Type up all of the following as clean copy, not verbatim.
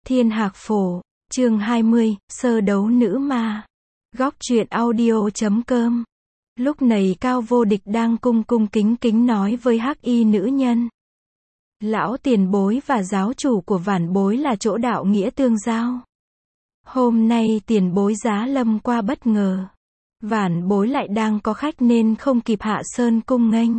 Thiên Hạc Phổ, chương 20, sơ đấu nữ ma. Góc truyện audio.com. Lúc này Cao Vô Địch đang cung cung kính kính nói với hắc y nữ nhân. Lão tiền bối và giáo chủ của vạn bối là chỗ đạo nghĩa tương giao. Hôm nay tiền bối giá lâm qua bất ngờ. Vạn bối lại đang có khách nên không kịp hạ sơn cung nghênh.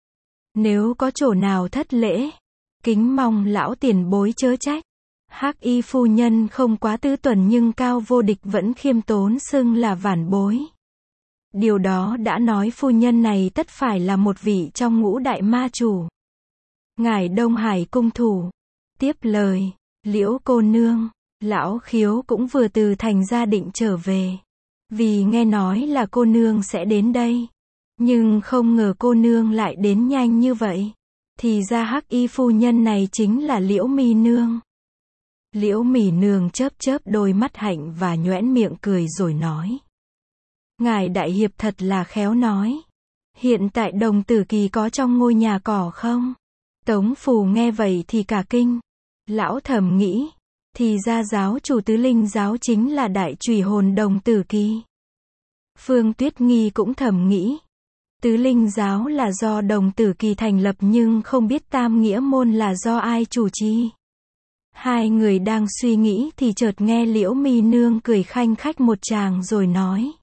Nếu có chỗ nào thất lễ, kính mong lão tiền bối chớ trách. Hắc y phu nhân không quá tứ tuần nhưng Cao Vô Địch vẫn khiêm tốn xưng là vạn bối. Điều đó đã nói phu nhân này tất phải là một vị trong ngũ đại ma chủ. Ngài Đông Hải cung thủ. Tiếp lời, Liễu cô nương, lão khiếu cũng vừa từ thành gia định trở về. Vì nghe nói là cô nương sẽ đến đây. Nhưng không ngờ cô nương lại đến nhanh như vậy. Thì ra hắc y phu nhân này chính là Liễu Mi nương. Liễu Mỉ nương chớp chớp đôi mắt hạnh và nhoẻn miệng cười rồi nói. Ngài đại hiệp thật là khéo nói. Hiện tại Đồng Tử Kỳ có trong ngôi nhà cỏ không? Tống Phù nghe vậy thì cả kinh. Lão thầm nghĩ. Thì ra giáo chủ Tứ Linh giáo chính là đại chủy hồn Đồng Tử Kỳ. Phương Tuyết Nghi cũng thầm nghĩ. Tứ Linh giáo là do Đồng Tử Kỳ thành lập nhưng không biết Tam Nghĩa môn là do ai chủ trì. Hai người đang suy nghĩ thì chợt nghe Liễu Mi nương cười khanh khách một tràng rồi nói.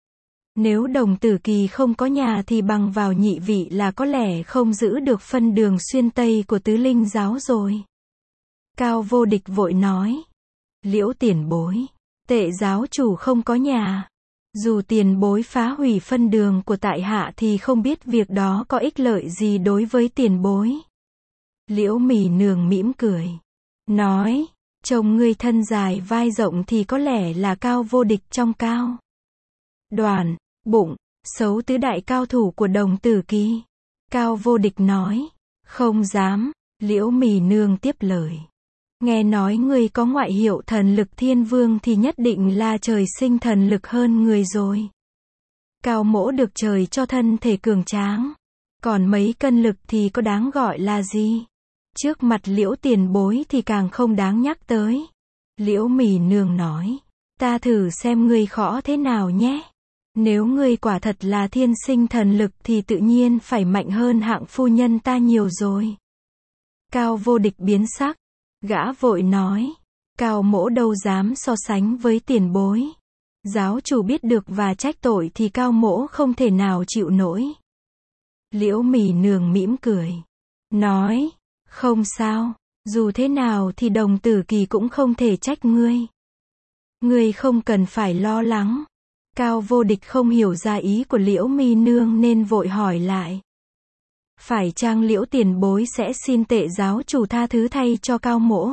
Nếu Đồng Tử Kỳ không có nhà thì bằng vào nhị vị là có lẽ không giữ được phân đường xuyên Tây của Tứ Linh giáo rồi. Cao Vô Địch vội nói. Liễu tiền bối, Tệ giáo chủ không có nhà. Dù tiền bối phá hủy phân đường của tại hạ thì không biết việc đó có ích lợi gì đối với tiền bối. Liễu Mỉ nương mỉm cười. Nói, chồng ngươi thân dài vai rộng thì có lẽ là Cao Vô Địch trong cao. Đoàn, bụng, xấu tứ đại cao thủ của Đồng Tử Kỳ. Cao Vô Địch nói, không dám, Liễu Mỉ nương tiếp lời. Nghe nói ngươi có ngoại hiệu thần lực thiên vương thì nhất định là trời sinh thần lực hơn người rồi. Cao mỗ được trời cho thân thể cường tráng. Còn mấy cân lực thì có đáng gọi là gì? Trước mặt Liễu tiền bối thì càng không đáng nhắc tới. Liễu Mỉ nương nói. Ta thử xem ngươi khó thế nào nhé. Nếu ngươi quả thật là thiên sinh thần lực thì tự nhiên phải mạnh hơn hạng phu nhân ta nhiều rồi. Cao Vô Địch biến sắc. Gã vội nói. Cao mỗ đâu dám so sánh với tiền bối. Giáo chủ biết được và trách tội thì Cao mỗ không thể nào chịu nổi. Liễu Mỉ nương mỉm cười. Nói. Không sao, dù thế nào thì Đồng Tử Kỳ cũng không thể trách ngươi. Ngươi không cần phải lo lắng. Cao Vô Địch không hiểu ra ý của Liễu Mi nương nên vội hỏi lại. Phải chăng Liễu tiền bối sẽ xin Tệ giáo chủ tha thứ thay cho Cao mỗ?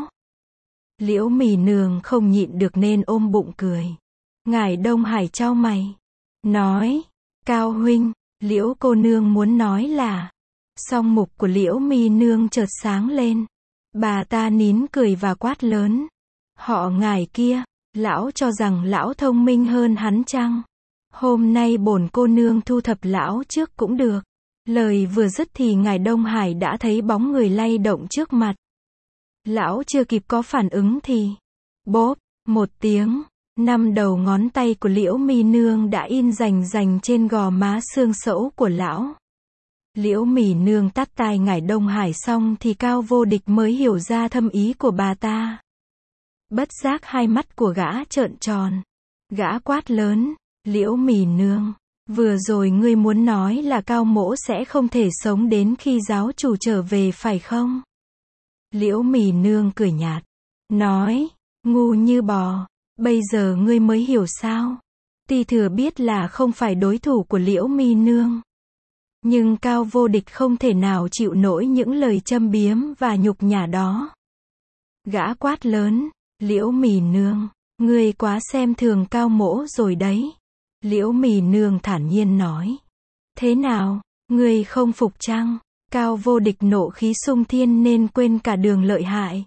Liễu Mi nương không nhịn được nên ôm bụng cười. Ngài Đông Hải chau mày. Nói, Cao huynh, Liễu cô nương muốn nói là. Song mục của Liễu Mi nương chợt sáng lên. Bà ta nín cười và quát lớn. Họ ngài kia, lão cho rằng lão thông minh hơn hắn chăng? Hôm nay bổn cô nương thu thập lão trước cũng được. Lời vừa dứt thì ngài Đông Hải đã thấy bóng người lay động trước mặt. Lão chưa kịp có phản ứng thì bốp, một tiếng, 5 đầu ngón tay của Liễu Mi nương đã in rành rành trên gò má xương sẫu của lão. Liễu Mỉ nương tắt tai ngài Đông Hải xong thì Cao Vô Địch mới hiểu ra thâm ý của bà ta. Bất giác hai mắt của gã trợn tròn. Gã quát lớn, Liễu Mỉ nương, vừa rồi ngươi muốn nói là Cao mỗ sẽ không thể sống đến khi giáo chủ trở về phải không? Liễu Mỉ nương cười nhạt, nói, ngu như bò, bây giờ ngươi mới hiểu sao? Ti thừa biết là không phải đối thủ của Liễu Mi nương. Nhưng Cao Vô Địch không thể nào chịu nổi những lời châm biếm và nhục nhã đó. Gã quát lớn, Liễu Mỉ nương, ngươi quá xem thường Cao mỗ rồi đấy. Liễu Mỉ nương thản nhiên nói. Thế nào, ngươi không phục chăng? Cao Vô Địch nộ khí xung thiên nên quên cả đường lợi hại.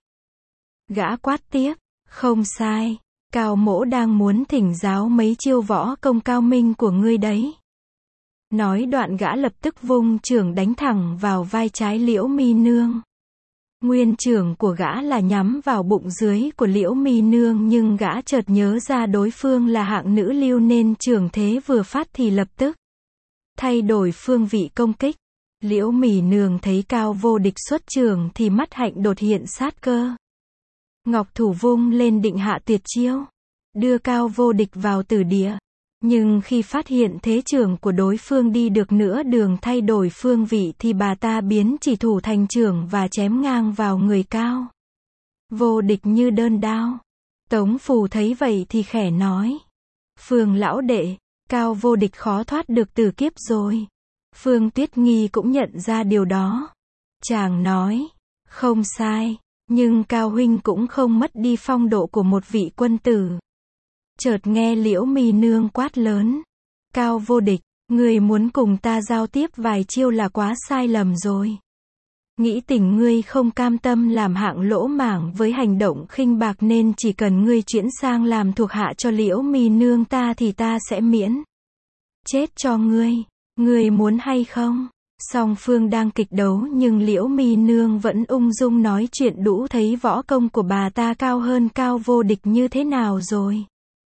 Gã quát tiếp, không sai, Cao mỗ đang muốn thỉnh giáo mấy chiêu võ công cao minh của ngươi đấy. Nói đoạn gã lập tức vung chưởng đánh thẳng vào vai trái Liễu Mi nương. Nguyên chưởng của gã là nhắm vào bụng dưới của Liễu Mi Nương, nhưng gã chợt nhớ ra đối phương là hạng nữ lưu nên chưởng thế vừa phát thì lập tức thay đổi phương vị công kích. Liễu Mi Nương thấy Cao Vô Địch xuất chưởng thì mắt hạnh đột hiện sát cơ. Ngọc thủ vung lên định hạ tuyệt chiêu, đưa Cao Vô Địch vào tử địa. Nhưng khi phát hiện thế chưởng của đối phương đi được nửa đường thay đổi phương vị thì bà ta biến chỉ thủ thành chưởng và chém ngang vào người Cao Vô Địch như đơn đao. Tống Phù thấy vậy thì khẽ nói: Phương lão đệ, Cao Vô Địch khó thoát được tử kiếp rồi. Phương Tuyết Nghi cũng nhận ra điều đó. Chàng nói: Không sai, nhưng Cao huynh cũng không mất đi phong độ của một vị quân tử. Chợt nghe Liễu Mi Nương quát lớn: Cao Vô Địch, ngươi muốn cùng ta giao tiếp vài chiêu là quá sai lầm rồi. Nghĩ tình ngươi không cam tâm làm hạng lỗ mãng với hành động khinh bạc nên chỉ cần ngươi chuyển sang làm thuộc hạ cho Liễu Mi Nương ta thì ta sẽ miễn chết cho ngươi. Ngươi muốn hay không? Song phương đang kịch đấu nhưng Liễu Mi Nương vẫn ung dung nói chuyện, đủ thấy võ công của bà ta cao hơn Cao Vô Địch như thế nào rồi.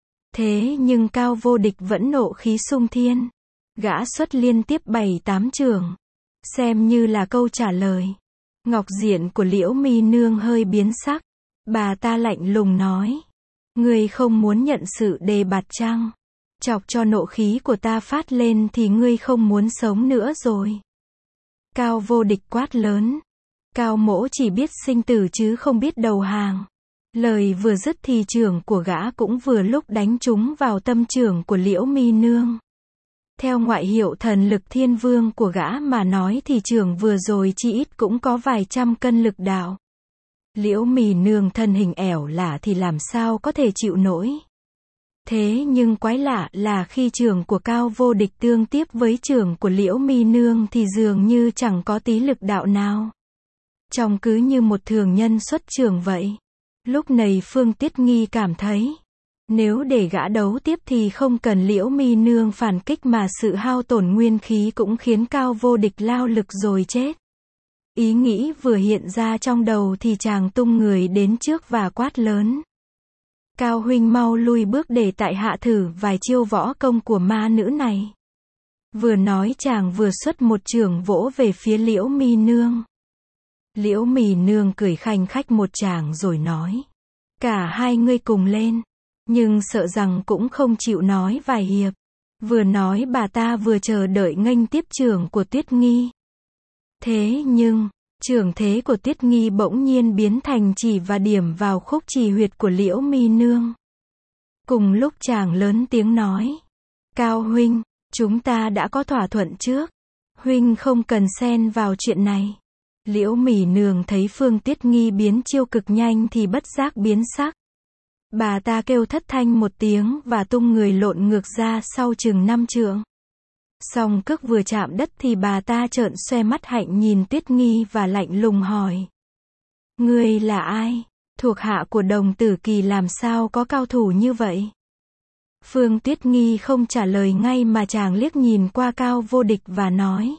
Thế nhưng Cao Vô Địch vẫn nộ khí sung thiên. Gã xuất liên tiếp 7-8 chưởng, xem như là câu trả lời. Ngọc diện của Liễu Mi Nương hơi biến sắc. Bà ta lạnh lùng nói: Ngươi không muốn nhận sự đề bạt chăng? Chọc cho nộ khí của ta phát lên thì ngươi không muốn sống nữa rồi. Cao Vô Địch quát lớn: Cao mỗ chỉ biết sinh tử chứ không biết đầu hàng. Lời vừa dứt thì chưởng của gã cũng vừa lúc đánh trúng vào tâm chưởng của Liễu Mi Nương. Theo ngoại hiệu thần lực thiên vương của gã mà nói thì chưởng vừa rồi chỉ ít cũng có vài trăm cân lực đạo. Liễu Mi Nương thân hình ẻo lả thì làm sao có thể chịu nổi. Thế nhưng quái lạ là khi chưởng của Cao Vô Địch tương tiếp với chưởng của Liễu Mi Nương thì dường như chẳng có tí lực đạo nào. Trông cứ như một thường nhân xuất chưởng vậy. Lúc này Phương Tuyết Nghi cảm thấy, nếu để gã đấu tiếp thì không cần Liễu Mi Nương phản kích mà sự hao tổn nguyên khí cũng khiến Cao Vô Địch lao lực rồi chết. Ý nghĩ vừa hiện ra trong đầu thì chàng tung người đến trước và quát lớn: Cao huynh mau lui bước để tại hạ thử vài chiêu võ công của ma nữ này. Vừa nói chàng vừa xuất một chưởng vỗ về phía Liễu Mi Nương. Liễu Mi Nương cười khanh khách một tràng rồi nói: Cả hai ngươi cùng lên. Nhưng sợ rằng cũng không chịu nói vài hiệp. Vừa nói bà ta vừa chờ đợi nghênh tiếp chưởng của Tuyết Nghi. Thế nhưng, chưởng thế của Tuyết Nghi bỗng nhiên biến thành chỉ và điểm vào khúc trì huyệt của Liễu Mi Nương. Cùng lúc chàng lớn tiếng nói: Cao huynh, chúng ta đã có thỏa thuận trước. Huynh không cần xen vào chuyện này. Liễu Mi Nương thấy Phương Tuyết Nghi biến chiêu cực nhanh thì bất giác biến sắc. Bà ta kêu thất thanh một tiếng và tung người lộn ngược ra sau chừng 5 trượng. Song cước vừa chạm đất thì bà ta trợn xoe mắt hạnh nhìn Tuyết Nghi và lạnh lùng hỏi: Ngươi là ai? Thuộc hạ của Đồng Tử Kỳ làm sao có cao thủ như vậy? Phương Tuyết Nghi không trả lời ngay mà chàng liếc nhìn qua Cao Vô Địch và nói: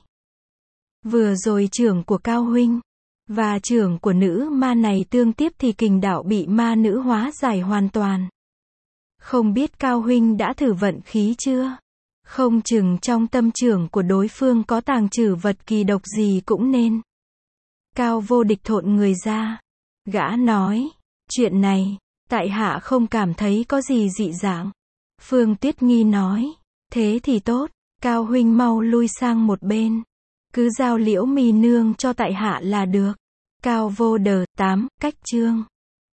Vừa rồi chưởng của Cao huynh và chưởng của nữ ma này tương tiếp thì kình đạo bị ma nữ hóa giải hoàn toàn. Không biết Cao huynh đã thử vận khí chưa? Không chừng trong tâm chưởng của đối phương có tàng trữ vật kỳ độc gì cũng nên. Cao Vô Địch thộn người ra. Gã nói: Chuyện này, tại hạ không cảm thấy có gì dị dạng. Phương Tuyết Nghi nói: Thế thì tốt, Cao huynh mau lui sang một bên. Cứ giao Liễu Mi Nương cho tại hạ là được. Cao Vô Đờ 8, cách chương